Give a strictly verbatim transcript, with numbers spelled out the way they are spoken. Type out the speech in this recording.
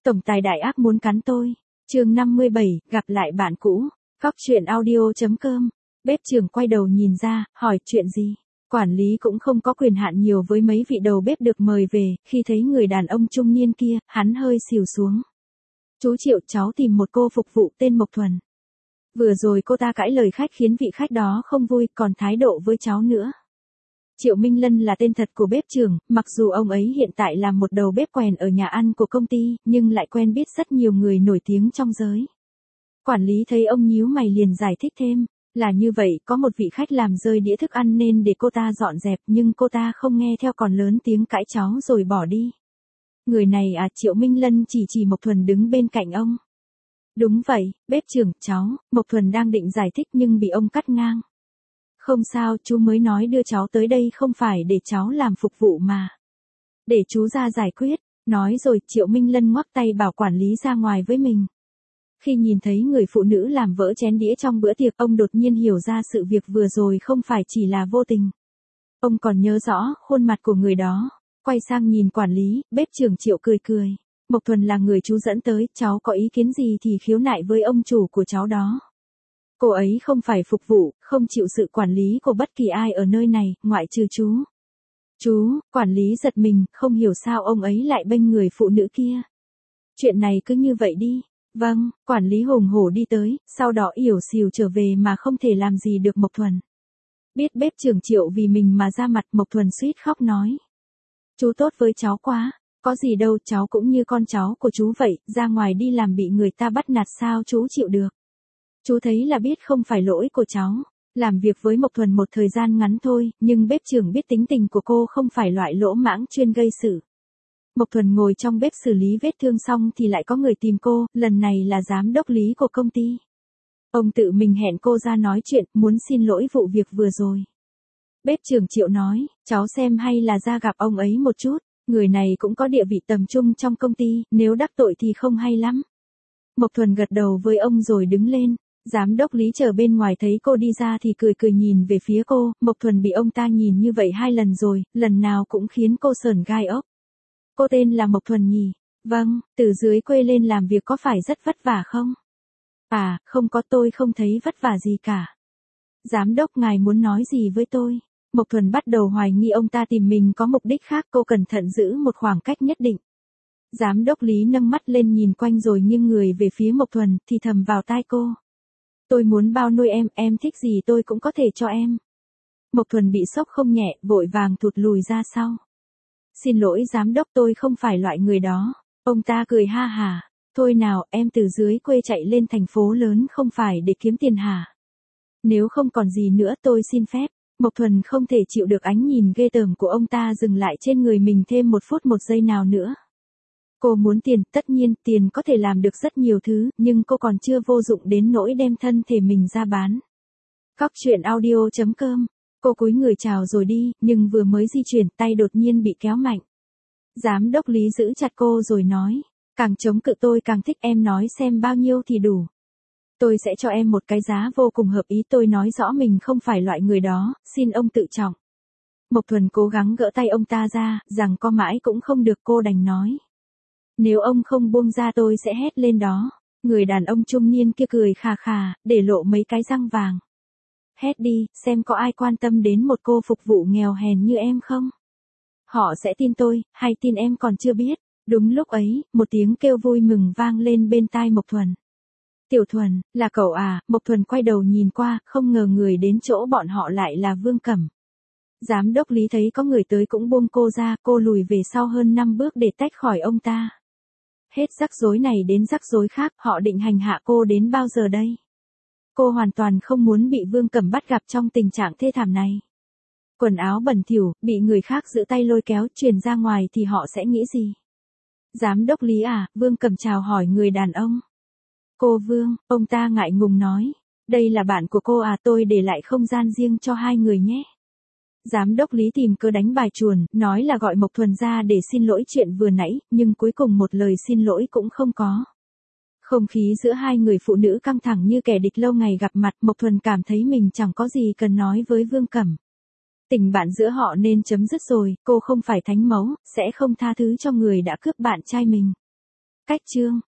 Tổng tài đại ác muốn cắn tôi. Chương năm mươi bảy, gặp lại bạn cũ. Cóc truyện audio chấm com. Bếp trưởng quay đầu nhìn ra, hỏi chuyện gì? Quản lý cũng không có quyền hạn nhiều với mấy vị đầu bếp được mời về, khi thấy người đàn ông trung niên kia, hắn hơi xỉu xuống. Chú Triệu, cháu tìm một cô phục vụ tên Mộc Thuần. Vừa rồi cô ta cãi lời khách khiến vị khách đó không vui, còn thái độ với cháu nữa. Triệu Minh Lân là tên thật của bếp trưởng, mặc dù ông ấy hiện tại là một đầu bếp quèn ở nhà ăn của công ty, nhưng lại quen biết rất nhiều người nổi tiếng trong giới. Quản lý thấy ông nhíu mày liền giải thích thêm, là như vậy, có một vị khách làm rơi đĩa thức ăn nên để cô ta dọn dẹp, nhưng cô ta không nghe theo còn lớn tiếng cãi cháu rồi bỏ đi. Người này à? Triệu Minh Lân chỉ chỉ Mộc Thuần đứng bên cạnh ông. Đúng vậy, bếp trưởng, cháu. Mộc Thuần đang định giải thích nhưng bị ông cắt ngang. Không sao, chú mới nói đưa cháu tới đây không phải để cháu làm phục vụ mà. Để chú ra giải quyết. Nói rồi, Triệu Minh Lân ngoắc tay bảo quản lý ra ngoài với mình. Khi nhìn thấy người phụ nữ làm vỡ chén đĩa trong bữa tiệc, ông đột nhiên hiểu ra sự việc vừa rồi không phải chỉ là vô tình. Ông còn nhớ rõ khuôn mặt của người đó. Quay sang nhìn quản lý, bếp trưởng Triệu cười cười. Mộc Thuần là người chú dẫn tới, cháu có ý kiến gì thì khiếu nại với ông chủ của cháu đó. Cô ấy không phải phục vụ, không chịu sự quản lý của bất kỳ ai ở nơi này, ngoại trừ chú. Chú, quản lý giật mình, không hiểu sao ông ấy lại bênh người phụ nữ kia. Chuyện này cứ như vậy đi. Vâng, quản lý hùng hổ đi tới, sau đó yểu xìu trở về mà không thể làm gì được Mộc Thuần. Biết bếp trưởng Triệu vì mình mà ra mặt, Mộc Thuần suýt khóc nói. Chú tốt với cháu quá, có gì đâu, cháu cũng như con cháu của chú vậy, ra ngoài đi làm bị người ta bắt nạt sao chú chịu được. Chú thấy là biết không phải lỗi của cháu, làm việc với Mộc Thuần một thời gian ngắn thôi, nhưng bếp trưởng biết tính tình của cô không phải loại lỗ mãng chuyên gây sự. Mộc Thuần ngồi trong bếp xử lý vết thương xong thì lại có người tìm cô, lần này là giám đốc lý của công ty. Ông tự mình hẹn cô ra nói chuyện, muốn xin lỗi vụ việc vừa rồi. Bếp trưởng Triệu nói, cháu xem hay là ra gặp ông ấy một chút, người này cũng có địa vị tầm trung trong công ty, nếu đắc tội thì không hay lắm. Mộc Thuần gật đầu với ông rồi đứng lên. Giám đốc lý chờ bên ngoài thấy cô đi ra thì cười cười nhìn về phía cô, Mộc Thuần bị ông ta nhìn như vậy hai lần rồi, lần nào cũng khiến cô sởn gai ốc. Cô tên là Mộc Thuần nhỉ? Vâng, từ dưới quê lên làm việc có phải rất vất vả không? À, không có, tôi không thấy vất vả gì cả. Giám đốc ngài muốn nói gì với tôi? Mộc Thuần bắt đầu hoài nghi ông ta tìm mình có mục đích khác, cô cẩn thận giữ một khoảng cách nhất định. Giám đốc lý nâng mắt lên nhìn quanh rồi nghiêng người về phía Mộc Thuần, thì thầm vào tai cô. Tôi muốn bao nuôi em, em thích gì tôi cũng có thể cho em. Mộc Thuần bị sốc không nhẹ, vội vàng thụt lùi ra sau. Xin lỗi giám đốc, tôi không phải loại người đó. Ông ta cười ha hả. Thôi nào, em từ dưới quê chạy lên thành phố lớn không phải để kiếm tiền hả? Nếu không còn gì nữa tôi xin phép. Mộc Thuần không thể chịu được ánh nhìn ghê tởm của ông ta dừng lại trên người mình thêm một phút một giây nào nữa. Cô muốn tiền, tất nhiên, tiền có thể làm được rất nhiều thứ, nhưng cô còn chưa vô dụng đến nỗi đem thân thể mình ra bán. Cóc truyện audio chấm com. Cô cúi người chào rồi đi, nhưng vừa mới di chuyển, tay đột nhiên bị kéo mạnh. Giám đốc lý giữ chặt cô rồi nói, càng chống cự tôi càng thích, em nói xem bao nhiêu thì đủ. Tôi sẽ cho em một cái giá vô cùng hợp ý, tôi nói rõ mình không phải loại người đó, xin ông tự trọng. Mộc Thuần cố gắng gỡ tay ông ta ra, rằng co mãi cũng không được, cô đành nói. Nếu ông không buông ra tôi sẽ hét lên đó. Người đàn ông trung niên kia cười khà khà, để lộ mấy cái răng vàng. Hét đi, xem có ai quan tâm đến một cô phục vụ nghèo hèn như em không? Họ sẽ tin tôi, hay tin em còn chưa biết. Đúng lúc ấy, một tiếng kêu vui mừng vang lên bên tai Mộc Thuần. Tiểu Thuần, là cậu à? Mộc Thuần quay đầu nhìn qua, không ngờ người đến chỗ bọn họ lại là Vương Cẩm. Giám đốc lý thấy có người tới cũng buông cô ra, cô lùi về sau hơn năm bước để tách khỏi ông ta. Hết rắc rối này đến rắc rối khác, họ định hành hạ cô đến bao giờ đây? Cô hoàn toàn không muốn bị Vương Cẩm bắt gặp trong tình trạng thê thảm này. Quần áo bẩn thỉu, bị người khác giữ tay lôi kéo, truyền ra ngoài thì họ sẽ nghĩ gì? Giám đốc lý à? Vương Cẩm chào hỏi người đàn ông. Cô Vương, ông ta ngại ngùng nói. Đây là bạn của cô à, tôi để lại không gian riêng cho hai người nhé. Giám đốc lý tìm cớ đánh bài chuồn, nói là gọi Mộc Thuần ra để xin lỗi chuyện vừa nãy, nhưng cuối cùng một lời xin lỗi cũng không có. Không khí giữa hai người phụ nữ căng thẳng như kẻ địch lâu ngày gặp mặt, Mộc Thuần cảm thấy mình chẳng có gì cần nói với Vương Cẩm. Tình bạn giữa họ nên chấm dứt rồi, cô không phải thánh mẫu, sẽ không tha thứ cho người đã cướp bạn trai mình. Cách chương